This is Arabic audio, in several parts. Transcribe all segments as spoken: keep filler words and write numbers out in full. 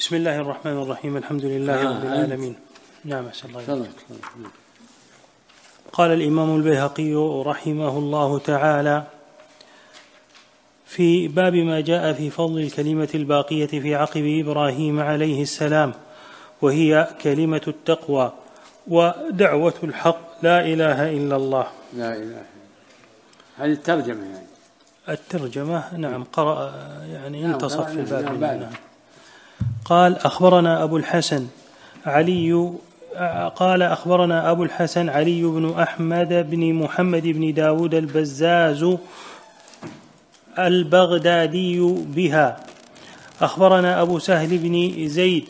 بسم الله الرحمن الرحيم. الحمد لله آه رب العالمين. نعم أحسن الله صدق. قال الإمام البيهقي رحمه الله تعالى في باب ما جاء في فضل الكلمة الباقية في عقب إبراهيم عليه السلام، وهي كلمة التقوى ودعوة الحق لا إله إلا الله. لا إله إلا الله. هذه الترجمة يعني. الترجمة نعم قرأ يعني انتصف في الباب. نعم نعم. قال أخبرنا أبو الحسن علي قال أخبرنا أبو الحسن علي بن أحمد بن محمد بن داود البزاز البغدادي بها. أخبرنا أبو سهل بن زيد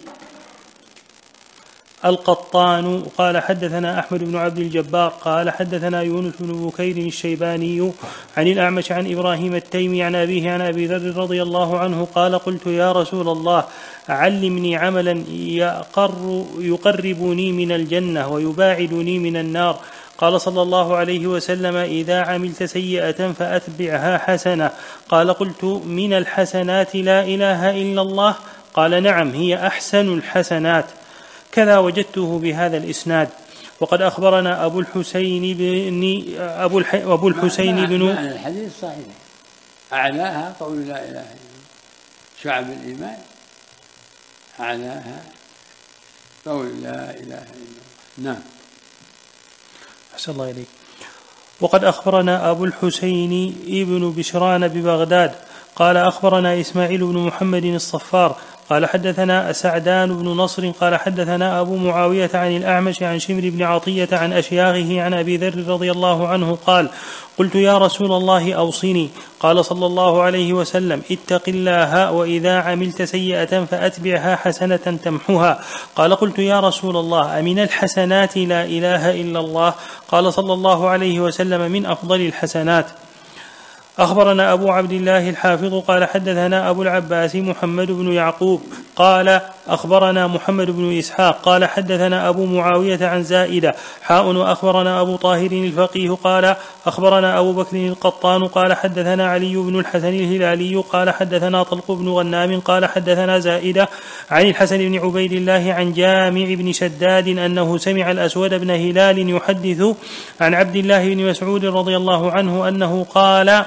القطان قال حدثنا أحمد بن عبد الجبار قال حدثنا يونس بن بكير الشيباني عن الأعمش عن إبراهيم التيمي عن أبيه عن أبي ذر رضي الله عنه قال قلت يا رسول الله علمني عملا يقر يقربني من الجنة ويباعدني من النار. قال صلى الله عليه وسلم إذا عملت سيئة فأتبعها حسنة. قال قلت من الحسنات لا إله إلا الله؟ قال نعم هي أحسن الحسنات. كذا وجدته بهذا الإسناد. وقد أخبرنا أبو الحسين بن أبو, الح... أبو الحسين بن معنى الحديث صحيح. أعلاها قول لا إله إلا الله، شعب الإيمان أعلاها قول لا إله إلا الله. نعم. أحسن الله إليك. وقد أخبرنا أبو الحسين ابن بشران ببغداد قال أخبرنا إسماعيل بن محمد الصفار قال حدثنا سعدان بن نصر قال حدثنا أبو معاوية عن الأعمش عن شمر بن عطية عن أشياخه عن أبي ذر رضي الله عنه قال قلت يا رسول الله أوصني. قال صلى الله عليه وسلم اتق الله وإذا عملت سيئة فأتبعها حسنة تمحها. قال قلت يا رسول الله أمن الحسنات لا إله إلا الله؟ قال صلى الله عليه وسلم من أفضل الحسنات. أخبرنا أبو عبد الله الحافظ قال حدثنا أبو العباس محمد بن يعقوب قال أخبرنا محمد بن إسحاق قال حدثنا أبو معاوية عن زائدة حاء. وأخبرنا أبو طاهر الفقيه قال أخبرنا أبو بكر القطان قال حدثنا علي بن الحسن الهلالي قال حدثنا طلق بن غنام قال حدثنا زائدة عن الحسن بن عبيد الله عن جامع بن شداد أنه سمع الأسود بن هلال يحدث عن عبد الله بن مسعود رضي الله عنه أنه قال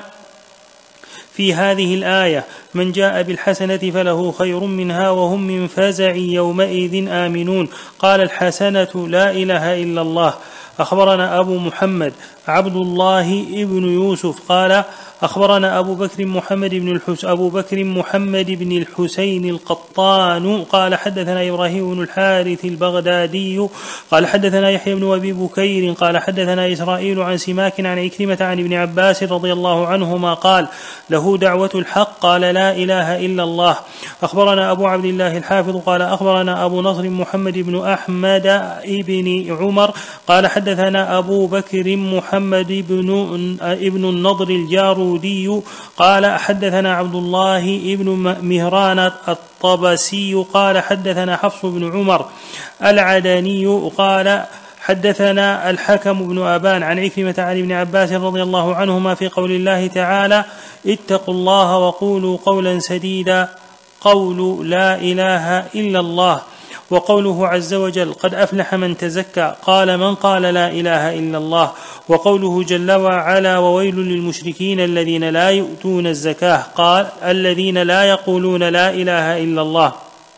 في هذه الآية من جاء بالحسنة فله خير منها وهم من فزع يومئذ آمنون. قال الحسنة لا إله إلا الله. أخبرنا أبو محمد عبد الله ابن يوسف قال أخبرنا أبو بكر محمد بن الحس أبو بكر محمد بن الحسين القطان قال حدثنا إبراهيم بن الحارث البغدادي قال حدثنا يحيى بن أبي بكير قال حدثنا إسرائيل عن سماك عن عكرمة عن ابن عباس رضي الله عنهما قال له دعوة الحق قال لا إله إلا الله. أخبرنا أبو عبد الله الحافظ قال أخبرنا أبو نصر محمد بن أحمد ابن عمر قال حدثنا أبو بكر محمد بن ابن النضر الجارودي قال حدثنا عبد الله ابن مهران الطبسي قال حدثنا حفص بن عمر العدني قال حدثنا الحكم بن أبان عن عكرمة عن ابن عباس رضي الله عنهما في قول الله تعالى اتقوا الله وقولوا قولا سديدا قول لا إله إلا الله. وقوله عز وجل قد أفلح من تزكى قال من قال لا إله إلا الله. وقوله جل وعلا وويل للمشركين الذين لا يؤتون الزكاة قال الذين لا يقولون لا إله إلا الله.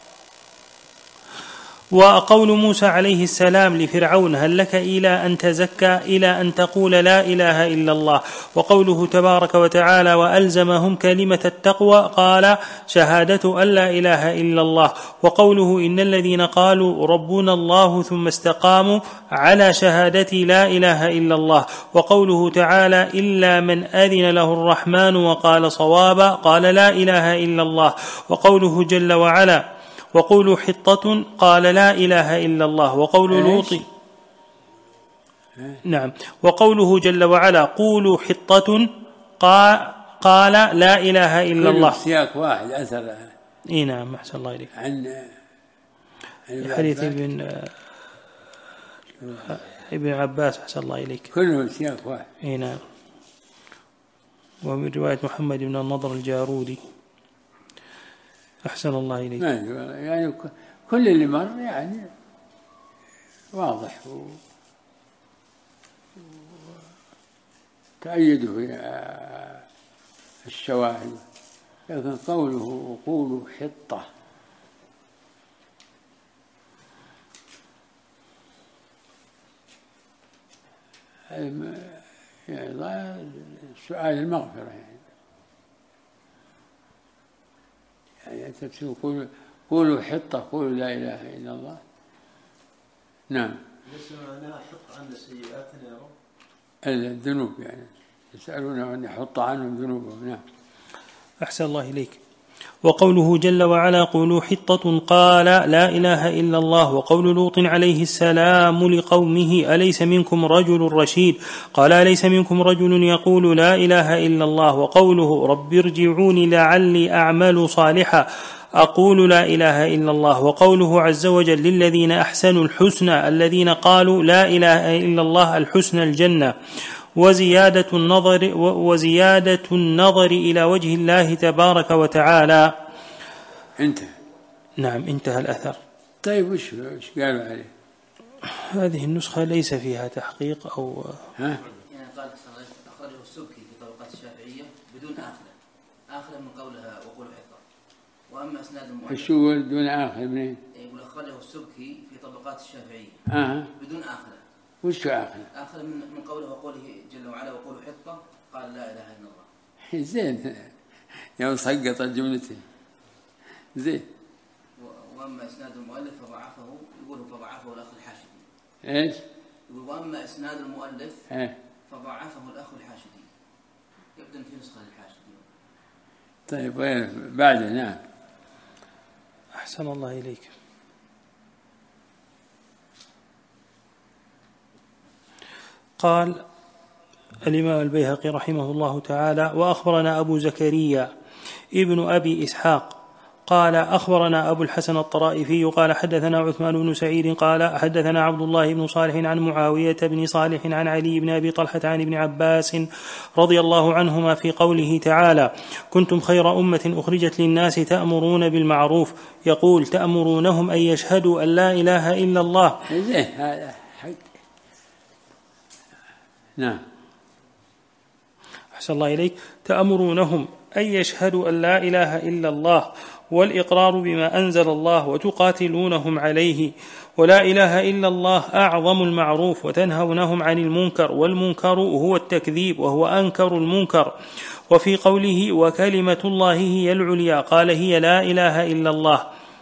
وقول موسى عليه السلام لفرعون هل لك إلى أن تزكى إلى أن تقول لا إله إلا الله. وقوله تبارك وتعالى وألزمهم كلمة التقوى قال شهادة أن لا إله إلا الله. وقوله إن الذين قالوا ربنا الله ثم استقاموا على شهادة لا إله إلا الله. وقوله تعالى إلا من أذن له الرحمن وقال صوابا قال لا إله إلا الله. وقوله جل وعلا وقولوا حطة قال لا إله إلا الله. وقول لوط نعم وقوله جل وعلا قولوا حطة قال لا إله إلا الله. سياق واحد أثر إيه نعم أحسن الله إليك عن حديث ابن ابن عباس أحسن الله إليك كله سياق واحد. إيه نعم. ومن رواية محمد بن النضر الجارودي أحسن الله إليك. يعني كل اللي مر يعني واضح وتأيده الشواهد. لكن قوله قولوا حطة يعني سؤال المغفرة، يعني يعني قولوا قولوا حطة، قولوا لا إله إلا الله. نعم. ليس معناها حط عن سيئاتنا يا رب. الذنوب يعني يسألون أن يحط عنهم ذنوبهم. نعم. أحسن الله إليك. وقوله جل وعلا قولوا حطة قال لا إله إلا الله. وقول لوط عليه السلام لقومه أليس منكم رجل رشيد قال أليس منكم رجل يقول لا إله إلا الله. وقوله رب ارجعوني لعلي أعمل صالحا أقول لا إله إلا الله. وقوله عز وجل للذين أحسنوا الحسنى الذين قالوا لا إله إلا الله الحسنى الجنة. وزيادة النظر وزيادة النظر إلى وجه الله تبارك وتعالى. انتهى. نعم انتهى الأثر. طيب وش وش قالوا عليه؟ هذه النسخة ليس فيها تحقيق أو ها؟ يعني قال أخرجه السبكي في طبقات الشافعية بدون آخر آخر من قولها وقول حطة. وأما إسناد المؤلف شو بدون آخر منين؟ يقول أخرجه السبكي في طبقات الشافعية آه. بدون آخر. وش آخر؟ آخر من من قوله وقوله جل وعلا وقوله حطة قال لا إله إلا الله. زين يوم سقط جملته زين. وأما إسناد المؤلف فضعفه يقول فضعفه الأخ الحاشدي. إيش؟ يقول وأما إسناد المؤلف إيه؟ فضعفه الأخ الحاشدي. يبدأ في نسخة الحاشدي. طيب وين بعده؟ نعم. أحسن الله إليك. قال الإمام البيهقي رحمه الله تعالى وأخبرنا أبو زكريا ابن أبي إسحاق قال أخبرنا أبو الحسن الطرائفي قال حدثنا عثمان بن سعيد قال حدثنا عبد الله بن صالح عن معاوية بن صالح عن علي بن أبي طلحة عن ابن عباس رضي الله عنهما في قوله تعالى كنتم خير أمة أخرجت للناس تأمرون بالمعروف يقول تأمرونهم أن يشهدوا أن لا إله إلا الله. هذا حق. نعم. أحسن الله إليك. تأمرونهم أن يشهدوا أن لا إله إلا الله والإقرار بما أنزل الله وتقاتلونهم عليه ولا إله إلا الله أعظم المعروف وتنهونهم عن المنكر والمنكر هو التكذيب وهو أنكر المنكر. وفي قوله وكلمة الله هي العليا قال هي لا إله إلا الله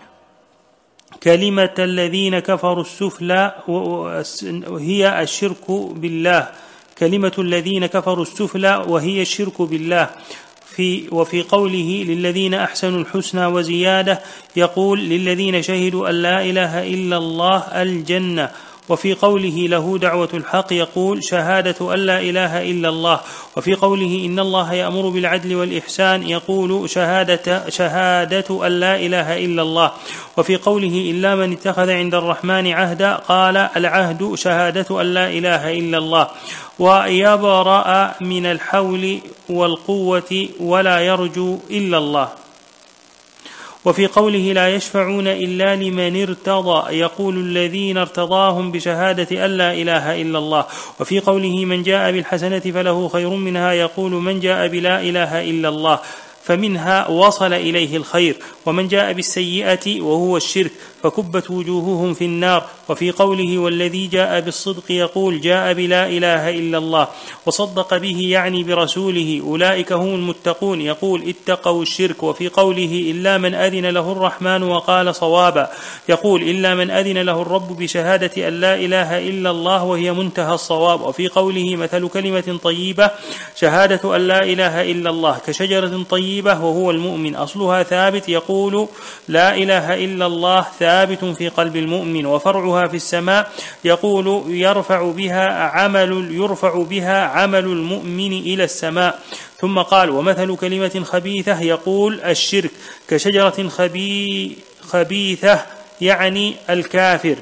كلمة الذين كفروا السفلى هي الشرك بالله كلمة الذين كفروا السفلى وهي الشرك بالله. في وفي قوله للذين أحسنوا الحسنى وزيادة يقول للذين شهدوا أن لا إله إلا الله الجنة. وفي قوله له دعوة الحق يقول شهادة أن لا إله إلا الله. وفي قوله إن الله يأمر بالعدل والإحسان يقول شهادة, شهادة أن لا إله إلا الله. وفي قوله إلا من اتخذ عند الرحمن عهدا قال العهد شهادة أن لا إله إلا الله ويبرأ من الحول والقوة ولا يرجو إلا الله. وفي قوله لا يشفعون إلا لمن ارتضى يقول الذين ارتضاهم بشهادة أن لا إله إلا الله. وفي قوله من جاء بالحسنة فله خير منها يقول من جاء بلا إله إلا الله فمنها وصل إليه الخير. ومن جاء بالسيئة وهو الشرك فكبت وجوههم في النار. وفي قوله والذي جاء بالصدق يقول جاء بلا إله إلا الله وصدق به يعني برسوله أولئك هم المتقون يقول اتقوا الشرك. وفي قوله إلا من أذن له الرحمن وقال صوابا يقول إلا من أذن له الرب بشهادة أن لا إله إلا الله وهي منتهى الصواب. وفي قوله مثل كلمة طيبة شهادة أن لا إله إلا الله كشجرة طيبة وهو المؤمن أصلها ثابت يقول لا إله إلا الله ثابت في قلب المؤمن وفرعها في السماء يقول يرفع بها عمل يرفع بها عمل المؤمن إلى السماء. ثم قال ومثل كلمة خبيثة يقول الشرك كشجرة خبي خبيثة يعني الكافر.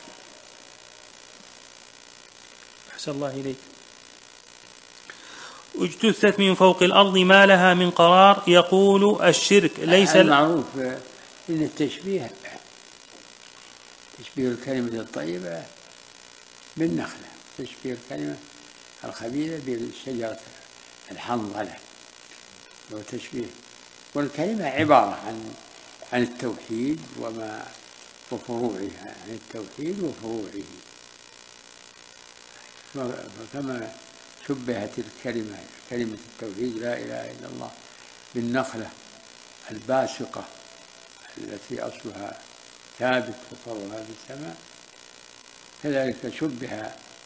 أحسن الله إليك. اجتثت من فوق الأرض ما لها من قرار يقول الشرك ليس المعروف إن التشبيه تشبيه الكلمة الطيبة بالنخلة، تشبيه الكلمة الخبيثة بالشجرة الحنظلة، وتشبيه. والكلمة عبارة عن عن التوحيد وما وفروعها، عن التوحيد وفروعه. فكما شبهت الكلمة كلمة التوحيد لا إله إلا الله بالنخلة الباسقة التي أصلها ثابت وفرعها في السماء، كذلك شبه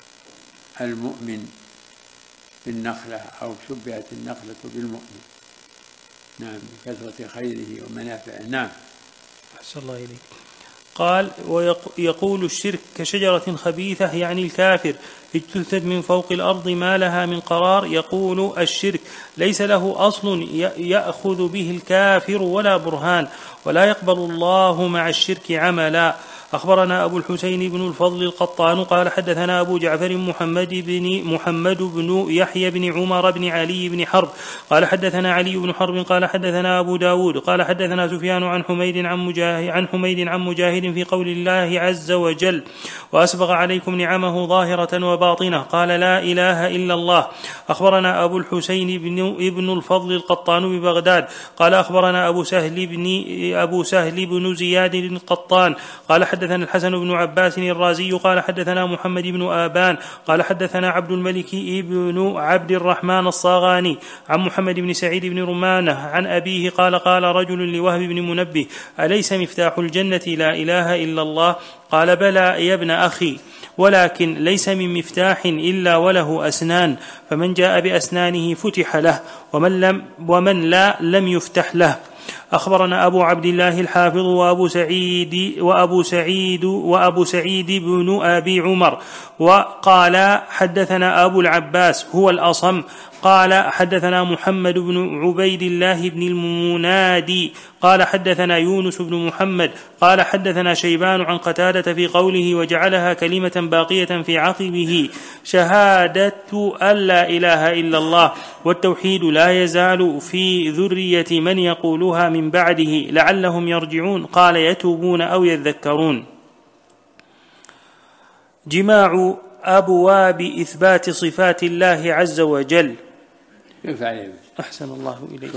المؤمن بالنخلة، أو شبهت النخلة بالمؤمن، نعم، بكثرة خيره ومنافعه. نعم. أحسن الله إليك. قال ويقول الشرك كشجرة خبيثة يعني الكافر اجتثت من فوق الأرض ما لها من قرار يقول الشرك ليس له أصل يأخذ به الكافر ولا برهان، ولا يقبل الله مع الشرك عملا. أخبرنا أبو الحسين بن الفضل القطان قال حدثنا أبو جعفر محمد بن محمد بن يحيى بن عمر بن علي بن حرب قال حدثنا علي بن حرب قال حدثنا أبو داود قال حدثنا سفيان عن حميد عن مجاهد عن حميد عن مجاهد في قول الله عز وجل وأسبغ عليكم نعمه ظاهرة وباطنة قال لا إله إلا الله. أخبرنا أبو الحسين بن ابن الفضل القطان ببغداد قال أخبرنا أبو سهل بن أبو سهل بن زياد القطان قال حدثنا الحسن بن عباس الرازي قال حدثنا محمد بن آبان قال حدثنا عبد الملك ابن عبد الرحمن الصاغاني عن محمد بن سعيد بن رمانة عن أبيه قال قال رجل لوهب بن منبه أليس مفتاح الجنة لا إله إلا الله؟ قال بلى يا ابن أخي، ولكن ليس من مفتاح إلا وله أسنان، فمن جاء بأسنانه فتح له، ومن, لم ومن لا لم يفتح له. أخبرنا أبو عبد الله الحافظ وأبو سعيد وأبو سعيد وأبو سعيد بن أبي عمر وقال حدثنا أبو العباس هو الأصم قال حدثنا محمد بن عبيد الله بن المنادي قال حدثنا يونس بن محمد قال حدثنا شيبان عن قتادة في قوله وجعلها كلمة باقية في عقبه شهادة أن لا إله إلا الله، والتوحيد لا يزال في ذرية من يقولها من بعده لعلهم يرجعون قال يتوبون أو يذكرون. جماع أبواب إثبات صفات الله عز وجل. أحسن الله إليك.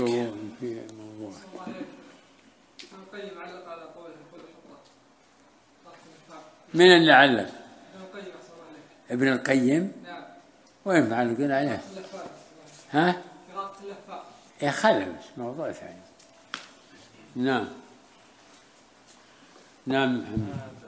من اللي علق؟ ابن القيم. وين معلقين عليه؟ ها؟ يا خلف موضوع ثاني. نعم نعم محمد.